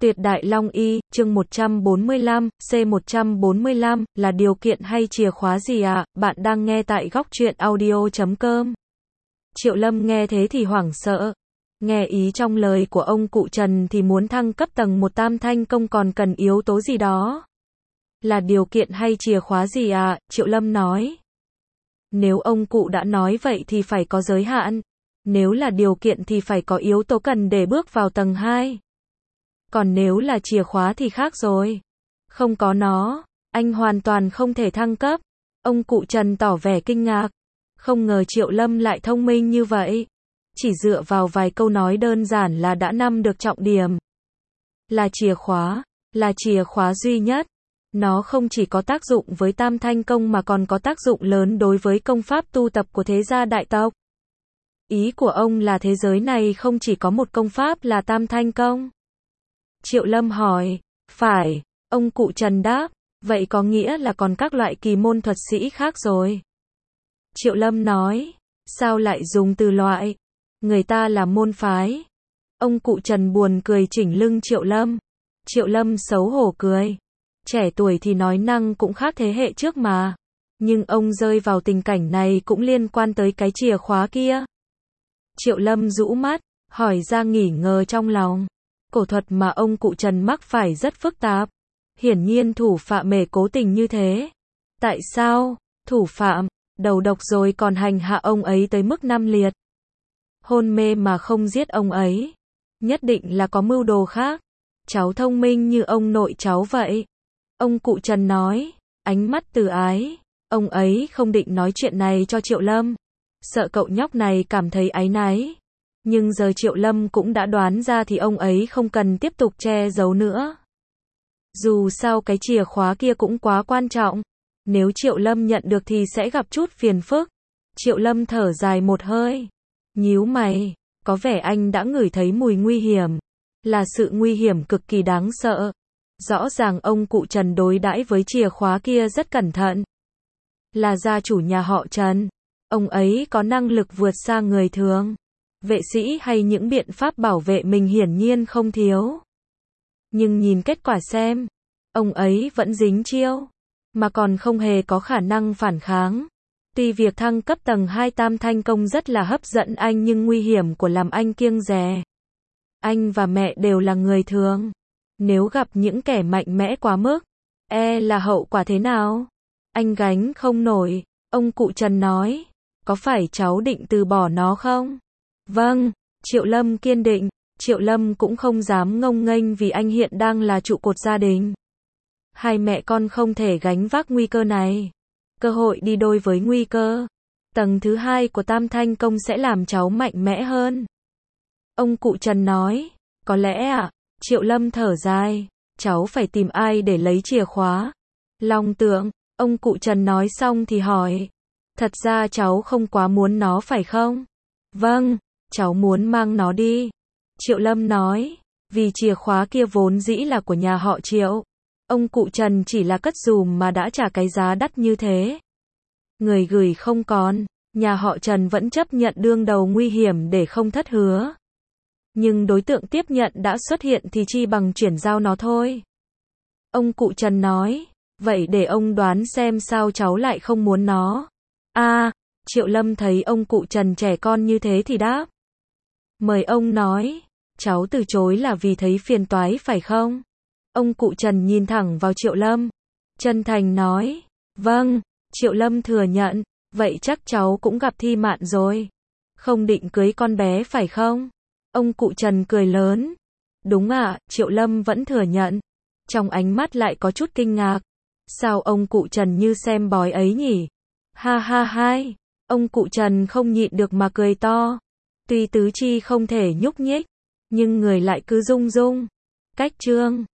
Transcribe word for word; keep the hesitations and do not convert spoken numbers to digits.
Tuyệt Đại Long Y, chương một trăm bốn mươi lăm, C một trăm bốn mươi lăm, là điều kiện hay chìa khóa gì ạ? À? Bạn đang nghe tại góc truyện audio chấm com. Triệu Lâm nghe thế thì hoảng sợ. Nghe ý trong lời của ông cụ Trần thì muốn thăng cấp tầng một Tam Thanh Công còn cần yếu tố gì đó. Là điều kiện hay chìa khóa gì ạ? À? Triệu Lâm nói. Nếu ông cụ đã nói vậy thì phải có giới hạn. Nếu là điều kiện thì phải có yếu tố cần để bước vào tầng hai. Còn nếu là chìa khóa thì khác rồi. Không có nó, anh hoàn toàn không thể thăng cấp. Ông cụ Trần tỏ vẻ kinh ngạc. Không ngờ Triệu Lâm lại thông minh như vậy. Chỉ dựa vào vài câu nói đơn giản là đã nắm được trọng điểm. Là chìa khóa, là chìa khóa duy nhất. Nó không chỉ có tác dụng với Tam Thanh Công mà còn có tác dụng lớn đối với công pháp tu tập của thế gia đại tộc. Ý của ông là thế giới này không chỉ có một công pháp là Tam Thanh Công. Triệu Lâm hỏi, phải, ông cụ Trần đáp, vậy có nghĩa là còn các loại kỳ môn thuật sĩ khác rồi. Triệu Lâm nói, sao lại dùng từ loại, người ta là môn phái. Ông cụ Trần buồn cười chỉnh lưng Triệu Lâm. Triệu Lâm xấu hổ cười, trẻ tuổi thì nói năng cũng khác thế hệ trước mà. Nhưng ông rơi vào tình cảnh này cũng liên quan tới cái chìa khóa kia. Triệu Lâm rũ mắt, hỏi ra nghỉ ngờ trong lòng. Cổ thuật mà ông cụ Trần mắc phải rất phức tạp. Hiển nhiên thủ phạm mề cố tình như thế. Tại sao? Thủ phạm, đầu độc rồi còn hành hạ ông ấy tới mức năm liệt. Hôn mê mà không giết ông ấy. Nhất định là có mưu đồ khác. Cháu thông minh như ông nội cháu vậy. Ông cụ Trần nói, ánh mắt từ ái. Ông ấy không định nói chuyện này cho Triệu Lâm. Sợ cậu nhóc này cảm thấy áy náy. Nhưng giờ Triệu Lâm cũng đã đoán ra thì ông ấy không cần tiếp tục che giấu nữa. Dù sao cái chìa khóa kia cũng quá quan trọng. Nếu Triệu Lâm nhận được thì sẽ gặp chút phiền phức. Triệu Lâm thở dài một hơi. Nhíu mày, có vẻ anh đã ngửi thấy mùi nguy hiểm. Là sự nguy hiểm cực kỳ đáng sợ. Rõ ràng ông cụ Trần đối đãi với chìa khóa kia rất cẩn thận. Là gia chủ nhà họ Trần. Ông ấy có năng lực vượt xa người thường. Vệ sĩ hay những biện pháp bảo vệ mình hiển nhiên không thiếu. Nhưng nhìn kết quả xem, ông ấy vẫn dính chiêu, mà còn không hề có khả năng phản kháng. Tuy việc thăng cấp tầng hai Tam Thanh Công rất là hấp dẫn anh nhưng nguy hiểm của làm anh kiêng dè. Anh và mẹ đều là người thường. Nếu gặp những kẻ mạnh mẽ quá mức, e là hậu quả thế nào? Anh gánh không nổi, ông cụ Trần nói. Có phải cháu định từ bỏ nó không? Vâng, Triệu Lâm kiên định. Triệu Lâm cũng không dám ngông nghênh vì anh hiện đang là trụ cột gia đình. Hai mẹ con không thể gánh vác nguy cơ này. Cơ hội đi đôi với nguy cơ. Tầng thứ hai của Tam Thanh Công sẽ làm cháu mạnh mẽ hơn. Ông cụ Trần nói, có lẽ ạ, à? Triệu Lâm thở dài, cháu phải tìm ai để lấy chìa khóa. Long Tượng, ông cụ Trần nói xong thì hỏi, thật ra cháu không quá muốn nó phải không? Vâng, cháu muốn mang nó đi. Triệu Lâm nói, vì chìa khóa kia vốn dĩ là của nhà họ Triệu. Ông cụ Trần chỉ là cất giùm mà đã trả cái giá đắt như thế. Người gửi không còn, nhà họ Trần vẫn chấp nhận đương đầu nguy hiểm để không thất hứa. Nhưng đối tượng tiếp nhận đã xuất hiện thì chi bằng chuyển giao nó thôi. Ông cụ Trần nói, vậy để ông đoán xem sao cháu lại không muốn nó. A, à, Triệu Lâm thấy ông cụ Trần trẻ con như thế thì đáp. Mời ông nói, cháu từ chối là vì thấy phiền toái phải không? Ông cụ Trần nhìn thẳng vào Triệu Lâm. Chân thành nói, vâng, Triệu Lâm thừa nhận, vậy chắc cháu cũng gặp Thi Mạn rồi. Không định cưới con bé phải không? Ông cụ Trần cười lớn. Đúng ạ, à, Triệu Lâm vẫn thừa nhận. Trong ánh mắt lại có chút kinh ngạc. Sao ông cụ Trần như xem bói ấy nhỉ? Ha ha hai, ông cụ Trần không nhịn được mà cười to. Tuy tứ chi không thể nhúc nhích, nhưng người lại cứ rung rung. Cách chương